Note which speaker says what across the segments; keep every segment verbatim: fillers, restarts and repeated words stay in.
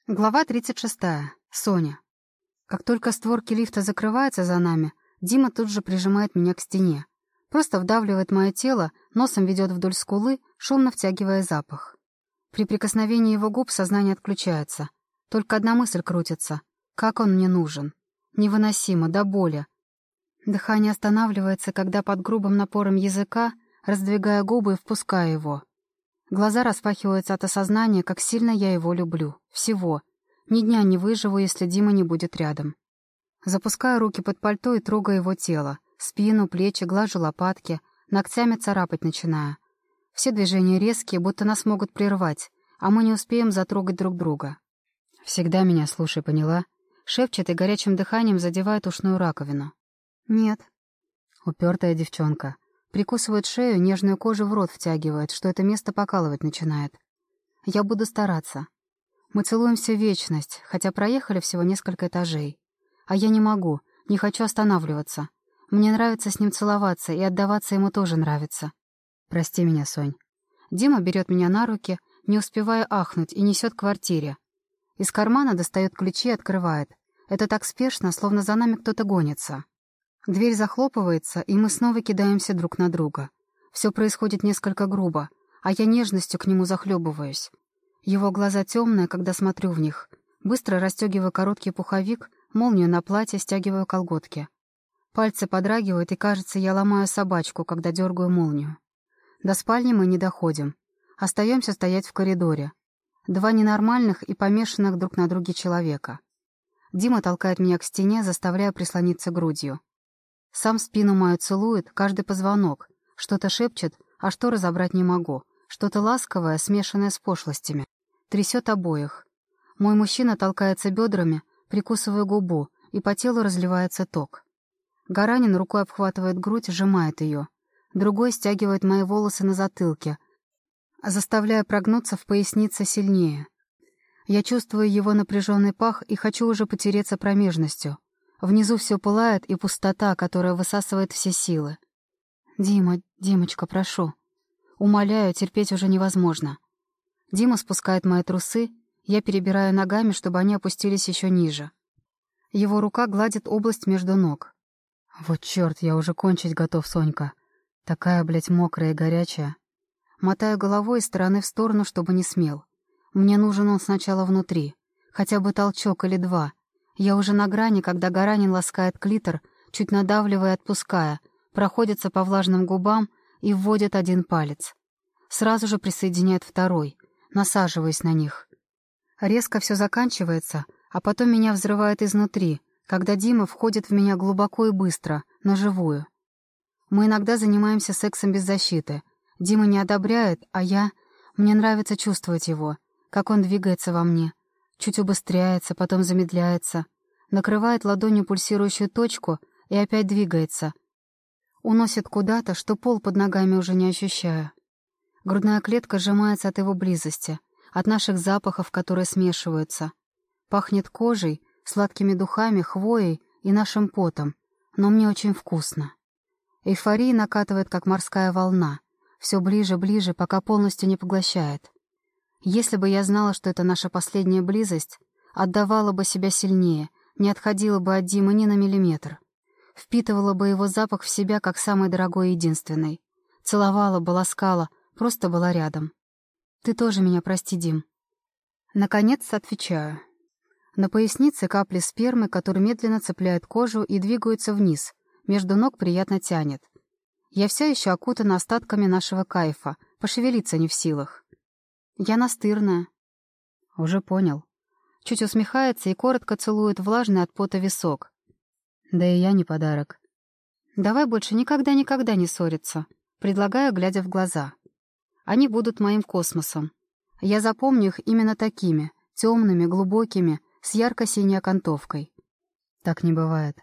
Speaker 1: Глава тридцать шестая. Соня. Как только створки лифта закрываются за нами, Дима тут же прижимает меня к стене. Просто вдавливает мое тело, носом ведет вдоль скулы, шумно втягивая запах. При прикосновении его губ сознание отключается. Только одна мысль крутится. Как он мне нужен? Невыносимо, до боли. Дыхание останавливается, когда под грубым напором языка, раздвигая губы и впуская его. Глаза распахиваются от осознания, как сильно я его люблю. Всего. Ни дня не выживу, если Дима не будет рядом. Запускаю руки под пальто и трогаю его тело. Спину, плечи, глажу лопатки, ногтями царапать начинаю. Все движения резкие, будто нас могут прервать, а мы не успеем затрогать друг друга. «Всегда меня слушай, поняла?» Шепчет и горячим дыханием задевает ушную раковину. «Нет». Упертая девчонка. Прикусывает шею, нежную кожу в рот втягивает, что это место покалывать начинает. Я буду стараться. Мы целуемся в вечность, хотя проехали всего несколько этажей. А я не могу, не хочу останавливаться. Мне нравится с ним целоваться, и отдаваться ему тоже нравится. Прости меня, Сонь. Дима берет меня на руки, не успевая ахнуть, и несет к квартире. Из кармана достает ключи и открывает. Это так спешно, словно за нами кто-то гонится. Дверь захлопывается, и мы снова кидаемся друг на друга. Все происходит несколько грубо, а я нежностью к нему захлебываюсь. Его глаза темные, когда смотрю в них. Быстро расстегиваю короткий пуховик, молнию на платье, стягиваю колготки. Пальцы подрагивают, и, кажется, я ломаю собачку, когда дергаю молнию. До спальни мы не доходим. Остаемся стоять в коридоре. Два ненормальных и помешанных друг на друге человека. Дима толкает меня к стене, заставляя прислониться грудью. Сам спину мою целует, каждый позвонок. Что-то шепчет, а что разобрать не могу. Что-то ласковое, смешанное с пошлостями. Трясет обоих. Мой мужчина толкается бедрами, прикусывая губу, и по телу разливается ток. Гаранин рукой обхватывает грудь, сжимает ее. Другой стягивает мои волосы на затылке, заставляя прогнуться в пояснице сильнее. Я чувствую его напряженный пах и хочу уже потереться промежностью. Внизу все пылает, и пустота, которая высасывает все силы. «Дима, Димочка, прошу». Умоляю, терпеть уже невозможно. Дима спускает мои трусы, я перебираю ногами, чтобы они опустились еще ниже. Его рука гладит область между ног. Вот черт, я уже кончить готов, Сонька. Такая, блядь, мокрая и горячая. Мотаю головой из стороны в сторону, чтобы не смел. Мне нужен он сначала внутри. Хотя бы толчок или два. Я уже на грани, когда Гаранин ласкает клитор, чуть надавливая и отпуская, проходится по влажным губам и вводит один палец. Сразу же присоединяет второй, насаживаясь на них. Резко все заканчивается, а потом меня взрывает изнутри, когда Дима входит в меня глубоко и быстро, на живую. Мы иногда занимаемся сексом без защиты. Дима не одобряет, а я... Мне нравится чувствовать его, как он двигается во мне. Чуть убыстряется, потом замедляется, накрывает ладонью пульсирующую точку и опять двигается. Уносит куда-то, что пол под ногами уже не ощущаю. Грудная клетка сжимается от его близости, от наших запахов, которые смешиваются. Пахнет кожей, сладкими духами, хвоей и нашим потом, но мне очень вкусно. Эйфория накатывает, как морская волна, все ближе-ближе, пока полностью не поглощает. Если бы я знала, что это наша последняя близость, отдавала бы себя сильнее, не отходила бы от Димы ни на миллиметр. Впитывала бы его запах в себя, как самый дорогой и единственный. Целовала бы, ласкала, просто была рядом. Ты тоже меня прости, Дим. Наконец отвечаю. На пояснице капли спермы, которые медленно цепляют кожу и двигаются вниз, между ног приятно тянет. Я все еще окутана остатками нашего кайфа, пошевелиться не в силах. Я настырная. Уже понял. Чуть усмехается и коротко целует влажный от пота висок. Да и я не подарок. Давай больше никогда-никогда не ссориться. Предлагаю, глядя в глаза. Они будут моим космосом. Я запомню их именно такими, темными, глубокими, с ярко-синей окантовкой. Так не бывает.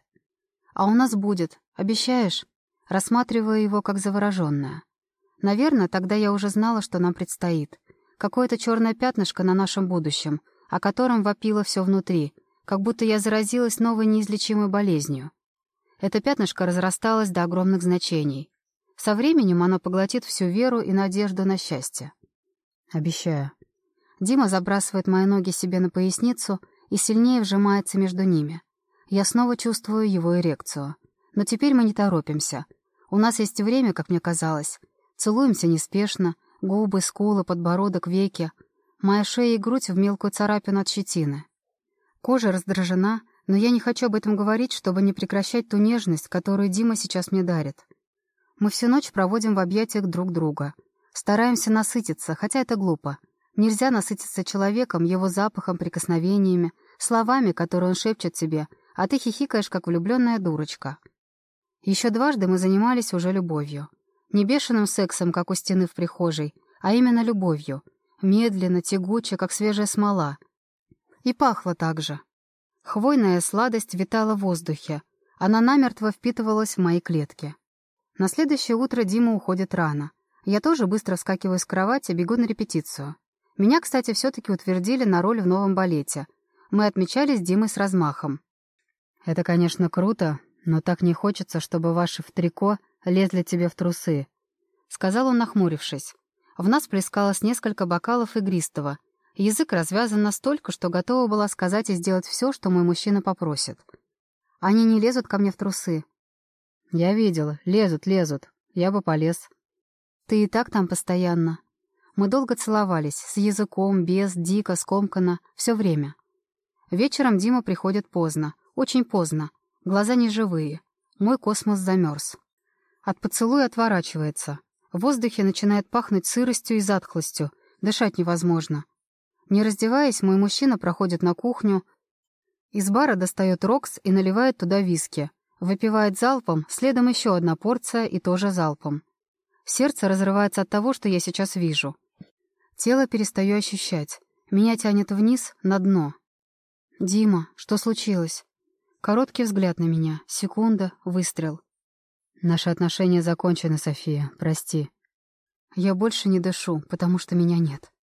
Speaker 1: А у нас будет, обещаешь? Рассматривая его как завороженная. Наверное, тогда я уже знала, что нам предстоит. Какое-то черное пятнышко на нашем будущем, о котором вопило все внутри, как будто я заразилась новой неизлечимой болезнью. Это пятнышко разрасталось до огромных значений. Со временем оно поглотит всю веру и надежду на счастье. Обещаю. Дима забрасывает мои ноги себе на поясницу и сильнее вжимается между ними. Я снова чувствую его эрекцию. Но теперь мы не торопимся. У нас есть время, как мне казалось. Целуемся неспешно, губы, скулы, подбородок, веки. Моя шея и грудь в мелкую царапину от щетины. Кожа раздражена, но я не хочу об этом говорить, чтобы не прекращать ту нежность, которую Дима сейчас мне дарит. Мы всю ночь проводим в объятиях друг друга. Стараемся насытиться, хотя это глупо. Нельзя насытиться человеком, его запахом, прикосновениями, словами, которые он шепчет тебе, а ты хихикаешь, как влюбленная дурочка. Еще дважды мы занимались уже любовью. Не бешеным сексом, как у стены в прихожей, а именно любовью. Медленно, тягуче, как свежая смола. И пахло так же. Хвойная сладость витала в воздухе. Она намертво впитывалась в мои клетки. На следующее утро Дима уходит рано. Я тоже быстро вскакиваю с кровати, бегу на репетицию. Меня, кстати, все-таки утвердили на роль в новом балете. Мы отмечали с Димой с размахом. «Это, конечно, круто, но так не хочется, чтобы ваши в трико лезли тебе в трусы», — сказал он, нахмурившись. В нас плескалось несколько бокалов игристого. Язык развязан настолько, что готова была сказать и сделать все, что мой мужчина попросит. «Они не лезут ко мне в трусы». «Я видела. Лезут, лезут. Я бы полез». «Ты и так там постоянно». Мы долго целовались, с языком, без, дико, скомканно, все время. Вечером Дима приходит поздно, очень поздно. Глаза неживые. Мой космос замерз. От поцелуя отворачивается. В воздухе начинает пахнуть сыростью и затхлостью. Дышать невозможно. Не раздеваясь, мой мужчина проходит на кухню. Из бара достает рокс и наливает туда виски. Выпивает залпом, следом еще одна порция и тоже залпом. Сердце разрывается от того, что я сейчас вижу. Тело перестаю ощущать. Меня тянет вниз, на дно. «Дима, что случилось?» Короткий взгляд на меня. Секунда, выстрел. «Наши отношения закончены, София. Прости». Я больше не дышу, потому что меня нет.